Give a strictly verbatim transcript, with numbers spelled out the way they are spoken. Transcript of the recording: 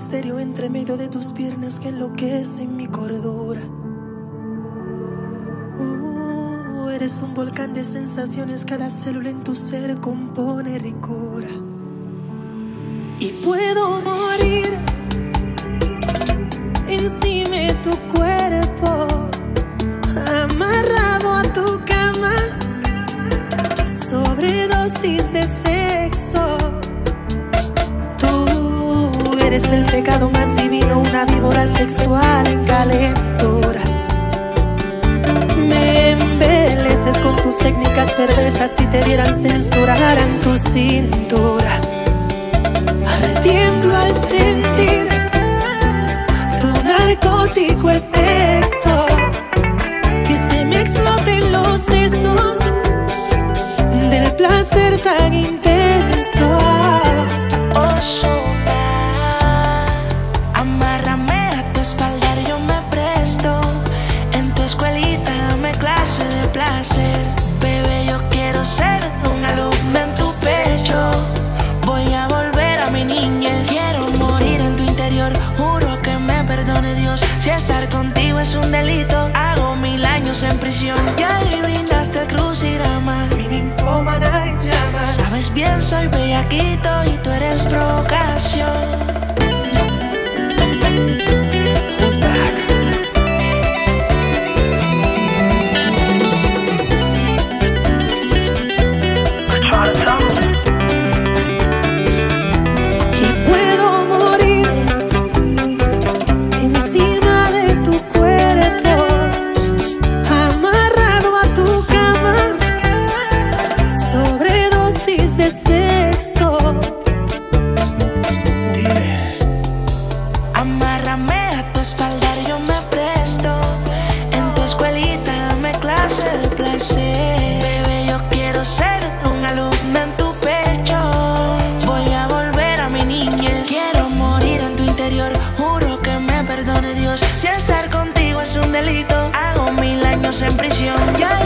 misterio entre medio de tus piernas que enloquece mi cordura. Uh, eres un volcán de sensaciones, cada célula en tu ser compone ricura. Y puedo morir encima de tu cuerpo, amarrado a tu cama, sobredosis de sexo. Tú eres el pecado más divino, una víbora sexual en calentura. Me embeleces con tus técnicas perversas, si te vieran censuraran tu cintura. Retiemblo al sentir tu narcótico efecto, que se me exploten los sesos del placer tan intenso. Amárrame a tu espalda, yo me presto. En tu escuelita dame clase de placer. Bebé, yo quiero ser un alumno en tu pecho. Voy a volver a mi niñez. Quiero morir en tu interior, juro que me perdone Dios. Si estar contigo es un delito, hago mil años en prisión. Ya adivinaste el crucigrama, Mi ninfómana en llamas. sabes bien soy bellaquito y tú eres provocación. Who's back? Y puedo morir encima de tu cuerpo, amarrado a tu cama, sobredosis de sexo. Dime. Amárrame a tu espalda, yo me presto. En tu escuelita dame clase de placer. Bebé, yo quiero ser un alumno en tu pecho. Voy a volver a mi niñez. Quiero morir en tu interior, juro que me perdone Dios. Si estar contigo es un delito, hago mil años en prisión. Ya